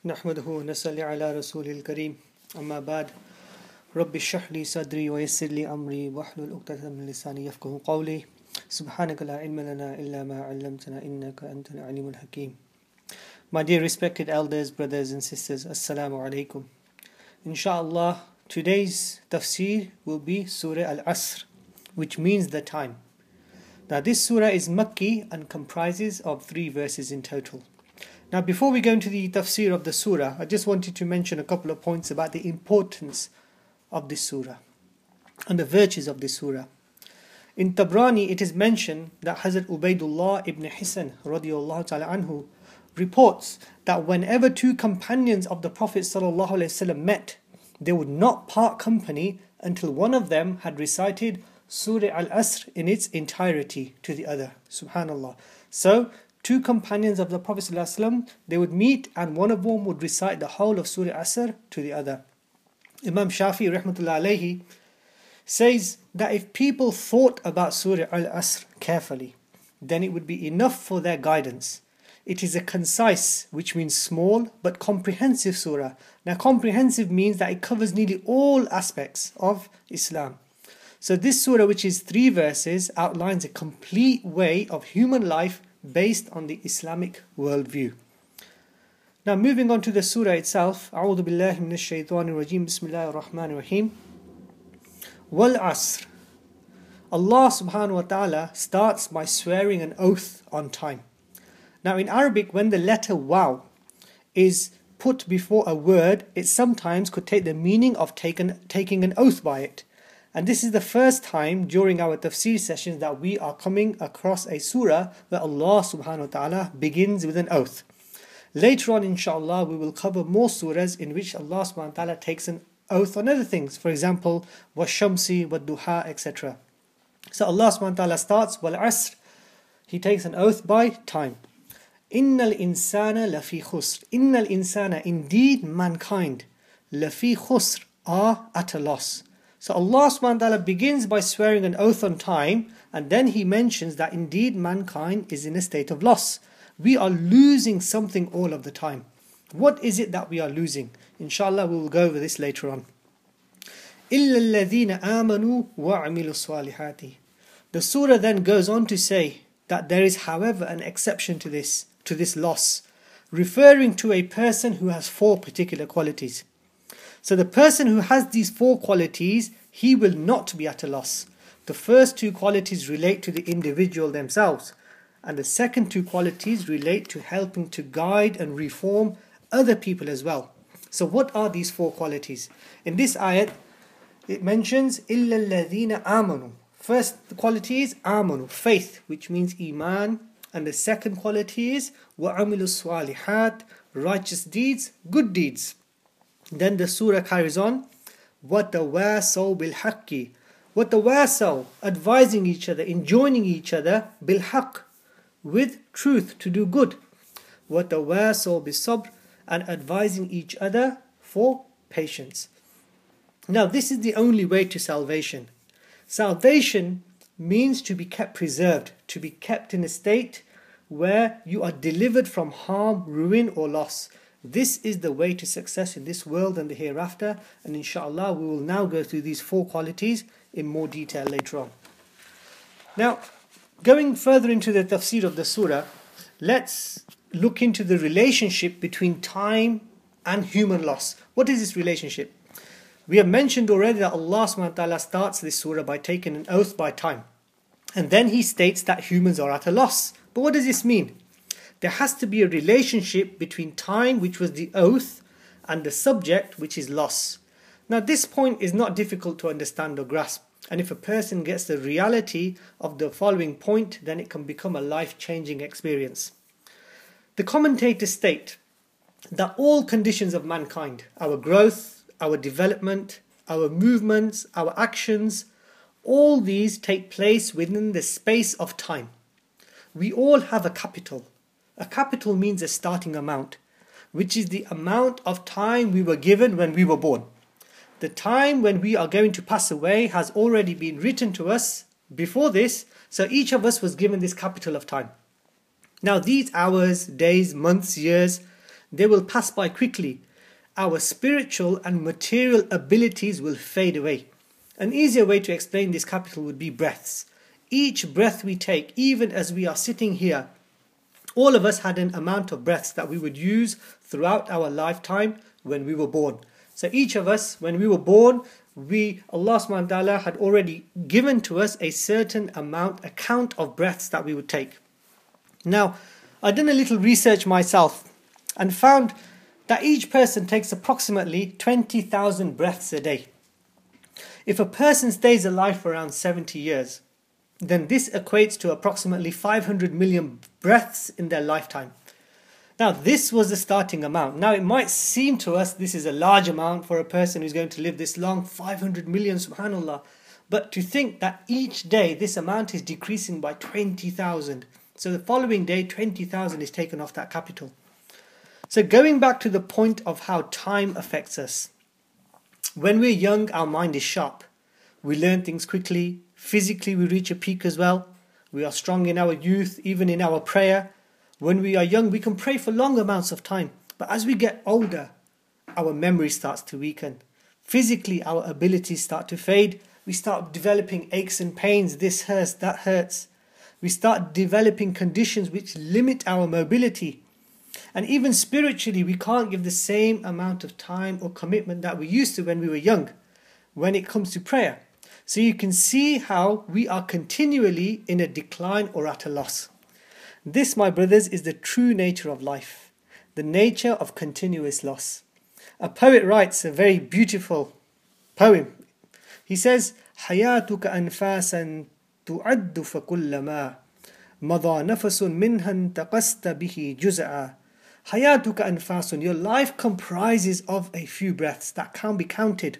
نحمده ونصلي على رسول الكريم أما بعد رب اشرح لي صدري ويسر لي أمري واحلل عقدة من لساني يفقهوا قولي سبحانك لا علم لنا إلا ما علمتنا إنك أنت العليم الحكيم. My dear respected elders, brothers and sisters, Assalamu alaikum. Inshallah, today's tafsir will be Surah Al-Asr, which means the time. Now this surah is Makki and comprises of 3 verses in total. Now before we go into the tafsir of the surah, I just wanted to mention a couple of points about the importance of this surah and the virtues of this surah. In Tabrani it is mentioned that Hazrat Ubaidullah ibn Hisan radiyallahu ta'ala anhu reports that whenever 2 companions of the Prophet sallallahu alaihi wasallam met, they would not part company until one of them had recited Surah Al-Asr in its entirety to the other. Subhanallah. So 2 companions of the Prophet ﷺ, they would meet and one of them would recite the whole of Surah Asr to the other. Imam Shafi rahmatullah alayhi says that if people thought about Surah Al-Asr carefully, then it would be enough for their guidance. It is a concise, which means small, but comprehensive surah. Now comprehensive means that it covers nearly all aspects of Islam. So this surah, which is 3 verses, outlines a complete way of human life based on the Islamic worldview. Now moving on to the surah itself, A'udhu billahi minash shaitanir rajim, Bismillahir Rahmanir Rahim. Wal Asr. Allah subhanahu wa ta'ala starts by swearing an oath on time. Now in Arabic, when the letter waw is put before a word, it sometimes could take the meaning of taking an oath by it. And this is the first time during our tafsir sessions that we are coming across a surah where Allah subhanahu wa ta'ala begins with an oath. Later on, inshallah, we will cover more surahs in which Allah subhanahu wa ta'ala takes an oath on other things. For example, washamsi, wad-duha, etc. So Allah subhanahu wa ta'ala starts, wal asr. He takes an oath by time. Innal insana lafi khusr. Innal insana, indeed mankind, lafi khusr, are at a loss. So Allah subhanahu wa ta'ala begins by swearing an oath on time, and then He mentions that indeed mankind is in a state of loss. We are losing something all of the time. What is it that we are losing? Inshallah we will go over this later on. إِلَّا الَّذِينَ آمَنُوا وَعَمِلُوا الصَّالِحَاتِ. The surah then goes on to say that there is however an exception to this loss, referring to a person who has 4 particular qualities. So the person who has these 4 qualities, he will not be at a loss. The first 2 qualities relate to the individual themselves, and the second 2 qualities relate to helping to guide and reform other people as well. So what are these 4 qualities? In this ayat, it mentions إِلَّا الَّذِينَ آمَنُوا. First quality is آمَنُوا, faith, which means iman, and the second quality is وَعَمِلُوا الصَّالِحَاتِ, righteous deeds, good deeds. Then the surah carries on, وَتَوَاسَوْا بِالْحَقِّ. وَتَوَاسَوْا, advising each other, enjoining each other, بِالْحَقِّ, with truth, to do good. وَتَوَاسَوْا بِالصَّبْرِ, and advising each other for patience. Now this is the only way to salvation. Salvation means to be kept preserved, to be kept in a state where you are delivered from harm, ruin or loss. This is the way to success in this world and the hereafter, and inshallah we will now go through these 4 qualities in more detail later on. Now, going further into the tafsir of the surah, let's look into the relationship between time and human loss. What is this relationship? We have mentioned already that Allah subhanahu wa ta'ala starts this surah by taking an oath by time. And then He states that humans are at a loss. But what does this mean? There has to be a relationship between time, which was the oath, and the subject, which is loss. Now this point is not difficult to understand or grasp. And if a person gets the reality of the following point, then it can become a life-changing experience. The commentators state that all conditions of mankind, our growth, our development, our movements, our actions, all these take place within the space of time. We all have a capital. A capital means a starting amount, which is the amount of time we were given when we were born. The time when we are going to pass away has already been written to us before this, so each of us was given this capital of time. Now these hours, days, months, years, they will pass by quickly. Our spiritual and material abilities will fade away. An easier way to explain this capital would be breaths. Each breath we take, even as we are sitting here, all of us had an amount of breaths that we would use throughout our lifetime when we were born. So each of us, when we were born, Allah subhanahu wa ta'ala had already given to us a certain count of breaths that we would take. Now, I've done a little research myself and found that each person takes approximately 20,000 breaths a day. If a person stays alive for around 70 years, then this equates to approximately 500 million breaths in their lifetime. Now, this was the starting amount. Now, it might seem to us this is a large amount for a person who's going to live this long, 500 million, subhanAllah. But to think that each day this amount is decreasing by 20,000. So the following day, 20,000 is taken off that capital. So going back to the point of how time affects us. When we're young, our mind is sharp. We learn things quickly. Physically, we reach a peak as well. We are strong in our youth, even in our prayer. When we are young, we can pray for long amounts of time. But as we get older, our memory starts to weaken. Physically, our abilities start to fade. We start developing aches and pains. This hurts, that hurts. We start developing conditions which limit our mobility. And even spiritually, we can't give the same amount of time or commitment that we used to when we were young, when it comes to prayer. So you can see how we are continually in a decline or at a loss. This, my brothers, is the true nature of life, the nature of continuous loss. A poet writes a very beautiful poem. He says, حياتك أنفاسا تعد فكلما مضى نفس منها انتقست به جزءا. حياتك أنفاس, your life comprises of a few breaths that can't be counted.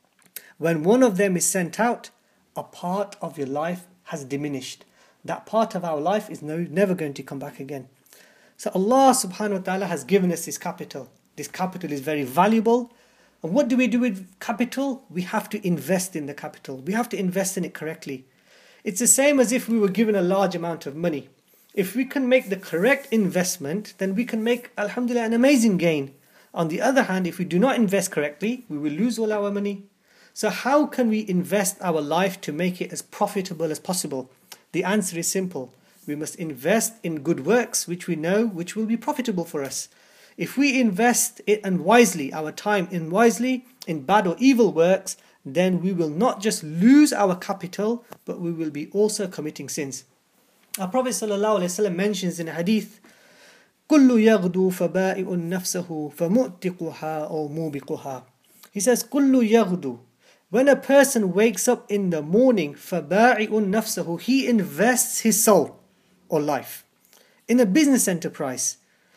When one of them is sent out, a part of your life has diminished. That part of our life is never going to come back again. So Allah subhanahu wa ta'ala has given us this capital. This capital is very valuable. And what do we do with capital? We have to invest in the capital. We have to invest in it correctly. It's the same as if we were given a large amount of money. If we can make the correct investment, then we can make, alhamdulillah, an amazing gain. On the other hand, if we do not invest correctly, we will lose all our money. So how can we invest our life to make it as profitable as possible? The answer is simple. We must invest in good works which we know which will be profitable for us. If we invest it wisely, our time in wisely, in bad or evil works, then we will not just lose our capital, but we will be also committing sins. Our Prophet ﷺ mentions in a hadith, كُلُّ يَغْدُو فَبَائِئٌ نَفْسَهُ فَمُؤْتِقُهَا أَوْ مُوبِقُهَا. He says, كُلُّ يَغْدُو. When a person wakes up in the morning, فَبَائِئٌ نَفْسَهُ, he invests his soul or life in a business enterprise.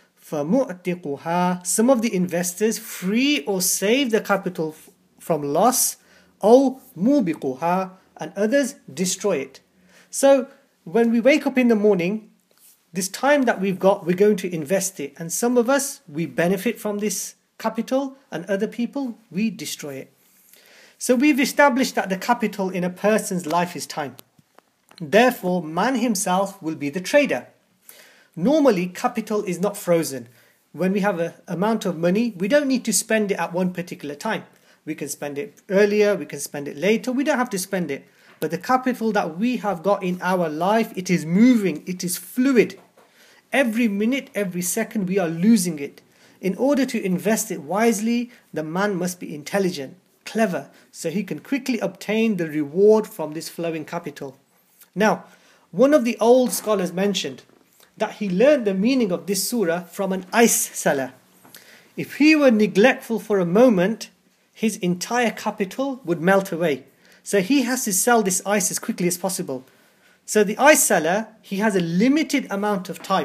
فَمُؤْتِقُهَا. Some of the investors free or save the capital from loss, أَوْ مُوبِقُهَا, and others destroy it. So when we wake up in the morning, this time that we've got, we're going to invest it. And some of us, we benefit from this capital, and other people, we destroy it. So we've established that the capital in a person's life is time. Therefore, man himself will be the trader. Normally, capital is not frozen. When we have an amount of money, we don't need to spend it at one particular time. We can spend it earlier, we can spend it later, we don't have to spend it. But the capital that we have got in our life, it is moving, it is fluid. Every minute, every second, we are losing it. In order to invest it wisely, the man must be intelligent, clever, so he can quickly obtain the reward from this flowing capital. Now, one of the old scholars mentioned that he learned the meaning of this surah from an ice seller. If he were neglectful for a moment, his entire capital would melt away. So he has to sell this ice as quickly as possible. So the ice seller, he has a limited amount of time.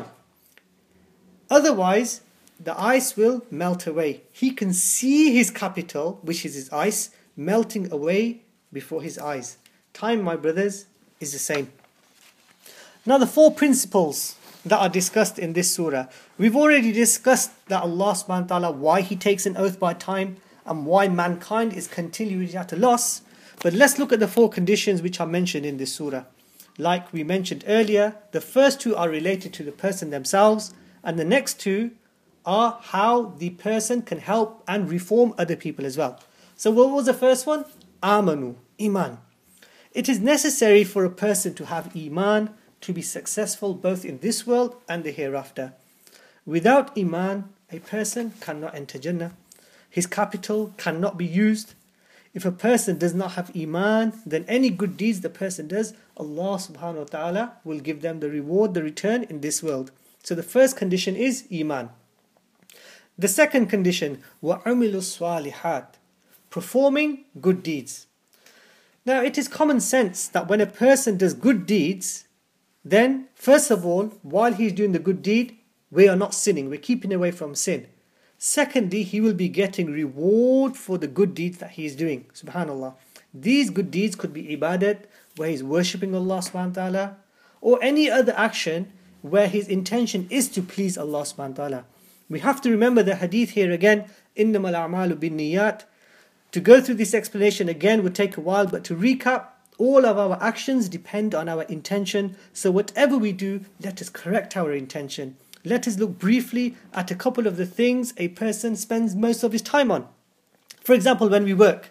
Otherwise, the ice will melt away. He can see his capital, which is his ice, melting away before his eyes. Time, my brothers, is the same. Now the 4 principles that are discussed in this surah. We've already discussed that Allah subhanahu wa ta'ala, why He takes an oath by time and why mankind is continually at a loss. But let's look at the 4 conditions which are mentioned in this surah. Like we mentioned earlier, the first 2 are related to the person themselves, and the next 2 are how the person can help and reform other people as well. So what was the first one? Amanu, Iman. It is necessary for a person to have Iman to be successful both in this world and the hereafter. Without Iman, a person cannot enter Jannah. His capital cannot be used. If a person does not have Iman, then any good deeds the person does, Allah subhanahu wa ta'ala will give them the reward, the return in this world. So the first condition is Iman. The second condition, وَعُمِلُوا الصَّالِحَاتِ, performing good deeds. Now it is common sense that when a person does good deeds, then first of all, while he's doing the good deed, we are not sinning, we're keeping away from sin. Secondly, he will be getting reward for the good deeds that he is doing. Subhanallah. These good deeds could be ibadat, where he's worshipping Allah subhanahu wa ta'ala, or any other action where his intention is to please Allah subhanahu wa ta'ala. We have to remember the hadith here again, إِنَّمَا الْأَعْمَالُ بِالنِّيَّاتِ. To go through this explanation again would take a while, but to recap, all of our actions depend on our intention. So whatever we do, let us correct our intention. Let us look briefly at a couple of the things a person spends most of his time on. For example, when we work,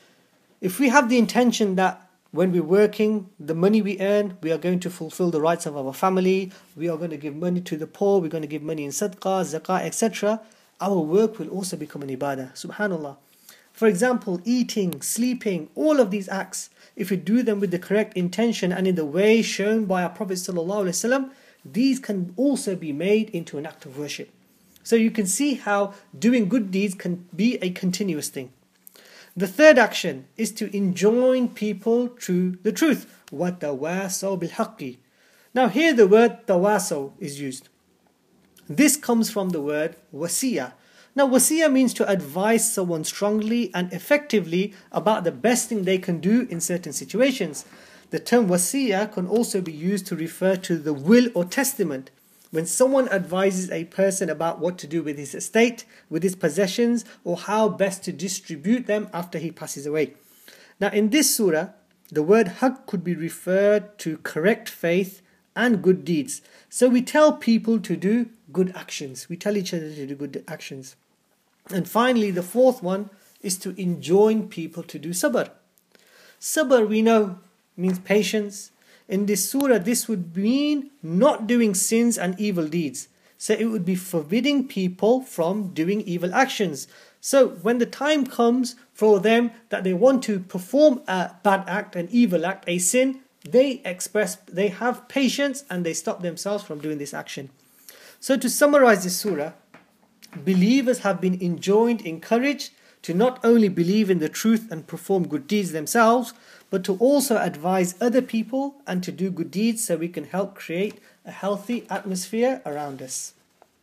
if we have the intention that when we're working, the money we earn, we are going to fulfill the rights of our family, we are going to give money to the poor, we're going to give money in sadaqah, zakah, etc., our work will also become an ibadah. Subhanallah. For example, eating, sleeping, all of these acts, if we do them with the correct intention and in the way shown by our Prophet ﷺ, these can also be made into an act of worship. So you can see how doing good deeds can be a continuous thing. The third action is to enjoin people to the truth. وَتَوَاسَوْا بِالْحَقِّ. Now here the word tawasaw is used. This comes from the word wasiya. Now wasiya means to advise someone strongly and effectively about the best thing they can do in certain situations. The term wasiya can also be used to refer to the will or testament. When someone advises a person about what to do with his estate, with his possessions, or how best to distribute them after he passes away. Now in this surah, the word haqq could be referred to correct faith and good deeds. So we tell people to do good actions. We tell each other to do good actions. And finally, the fourth one is to enjoin people to do sabr. Sabr, we know, means patience. In this surah, this would mean not doing sins and evil deeds. So it would be forbidding people from doing evil actions. So when the time comes for them that they want to perform a bad act, an evil act, a sin, they have patience and they stop themselves from doing this action. So to summarize this surah, believers have been enjoined, encouraged to not only believe in the truth and perform good deeds themselves, but to also advise other people and to do good deeds so we can help create a healthy atmosphere around us.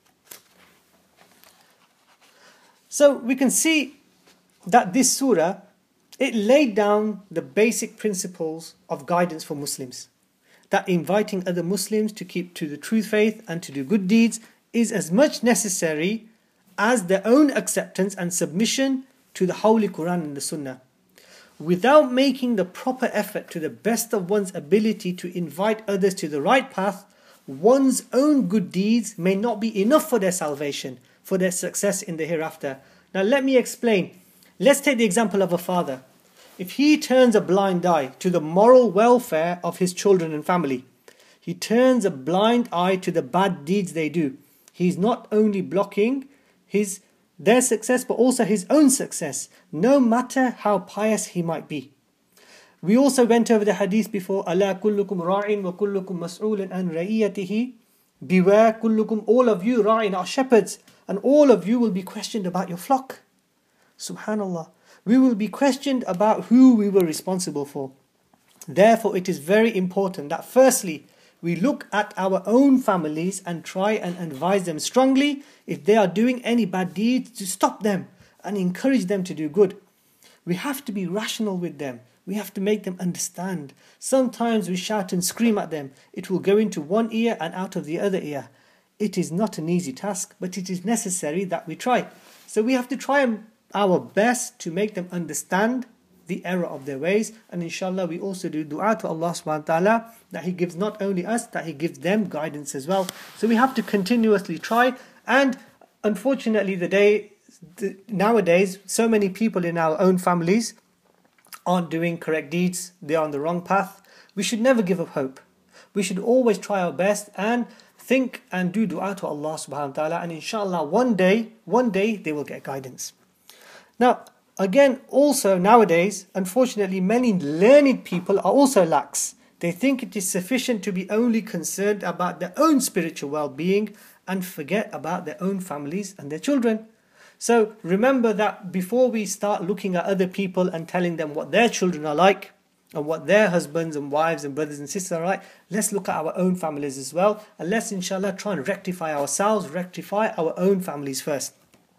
So we can see that this surah, it laid down the basic principles of guidance for Muslims. That inviting other Muslims to keep to the true faith and to do good deeds is as much necessary as their own acceptance and submission to the Holy Quran and the Sunnah. Without making the proper effort to the best of one's ability to invite others to the right path, one's own good deeds may not be enough for their salvation, for their success in the hereafter. Now let me explain. Let's take the example of a father. If he turns a blind eye to the moral welfare of his children and family, he turns a blind eye to the bad deeds they do, he's not only blocking their success but also his own success, no matter how pious he might be. We also went over the hadith before, أَلَا كُلُّكُمْ رَاعٍ وَكُلُّكُمْ مَسْعُولٌ عَنْ رَئِيَّتِهِ. Beware, kullukum, all of you, ra'in, are shepherds, and all of you will be questioned about your flock. Subhanallah. We will be questioned about who we were responsible for. Therefore, it is very important that firstly, we look at our own families and try and advise them strongly if they are doing any bad deeds to stop them and encourage them to do good. We have to be rational with them. We have to make them understand. Sometimes we shout and scream at them. It will go into one ear and out of the other ear. It is not an easy task, but it is necessary that we try. So we have to try our best to make them understand the error of their ways, and inshallah we also do dua to Allah subhanahu wa ta'ala that He gives not only us, that He gives them guidance as well. So we have to continuously try, and unfortunately, nowadays, so many people in our own families aren't doing correct deeds. They're on the wrong path. We should never give up hope. We should always try our best and think and do dua to Allah subhanahu wa ta'ala, and inshallah one day they will get guidance. Now, again, also nowadays, unfortunately, many learned people are also lax. They think it is sufficient to be only concerned about their own spiritual well-being and forget about their own families and their children. So remember that before we start looking at other people and telling them what their children are like, and what their husbands and wives and brothers and sisters are like, let's look at our own families as well, and let's inshallah try and rectify ourselves, rectify our own families first.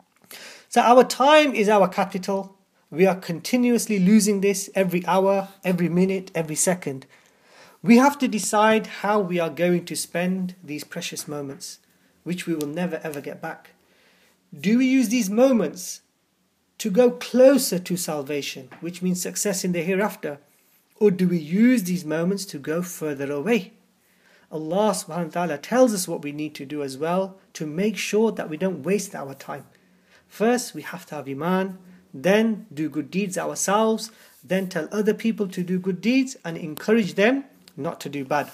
So our time is our capital. We are continuously losing this every hour, every minute, every second. We have to decide how we are going to spend these precious moments, which we will never ever get back. Do we use these moments to go closer to salvation, which means success in the hereafter? Or do we use these moments to go further away? Allah subhanahu wa ta'ala tells us what we need to do as well to make sure that we don't waste our time. First, we have to have iman, then do good deeds ourselves, then tell other people to do good deeds and encourage them not to do bad.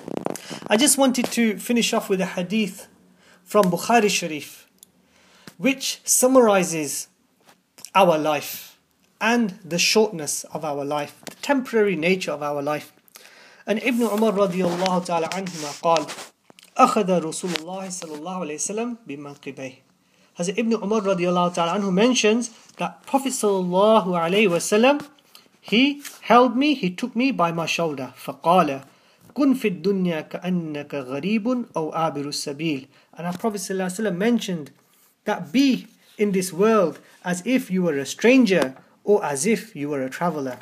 I just wanted to finish off with a hadith from Bukhari Sharif, which summarizes our life and the shortness of our life, the temporary nature of our life. And Ibn Umar radiyallahu ta'ala anhuma قال أخذ رسول الله صلى الله عليه وسلم بمنقبيه. Hazrat Ibn Umar radiyallahu ta'ala anhu mentions that Prophet sallallahu alayhi wasallam, he held me, he took me by my shoulder. فقال كن في الدنيا كأنك غريب أو عابر السبيل. And our Prophet sallallahu alayhi wasallam mentioned that be in this world as if you were a stranger or as if you were a traveler.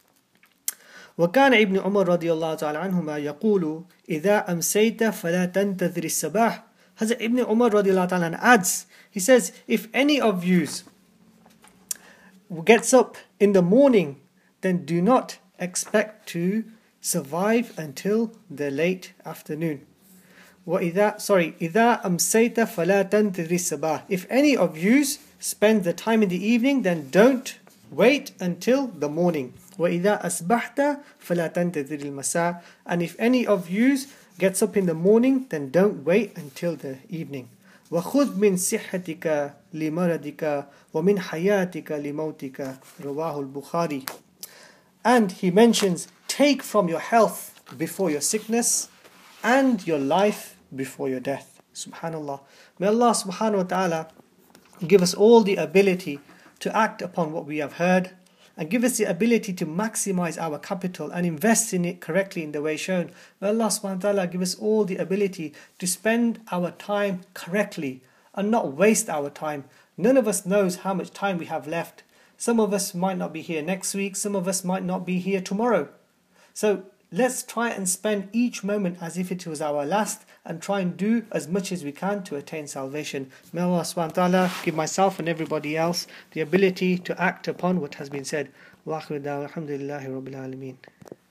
وكان ابن عمر رضي الله تعالى عنهما يقول إذا أمسيت فلا تنتظر الصباح. Hazrat Ibn Umar رضي الله تعالى عنه adds, he says, if any of you gets up in the morning, then do not expect to survive until the late afternoon. إذا أمسيت فلا تنتظر الصباح. If any of you spend the time in the evening, then don't wait until the morning. وَإِذَا أَصْبَحْتَ فَلَا تَنْتَظِرِ الْمَسَاءِ. And if any of you gets up in the morning, then don't wait until the evening. وَخُذْ مِنْ صِحَّتِكَ لِمَرَضِكَ وَمِنْ حَيَاتِكَ لِمَوْتِكَ رواه البخاري. And he mentions, take from your health before your sickness and your life before your death. Subhanallah. May Allah subhanahu wa ta'ala give us all the ability to act upon what we have heard, and give us the ability to maximize our capital and invest in it correctly in the way shown. May Allah subhanahu wa ta'ala give us all the ability to spend our time correctly and not waste our time. None of us knows how much time we have left. Some of us might not be here next week, some of us might not be here tomorrow. So let's try and spend each moment as if it was our last, and try and do as much as we can to attain salvation. May Allah subhanahu wa ta'ala give myself and everybody else the ability to act upon what has been said. Wa akhiru da'wana alhamdulillahi rabbil alameen.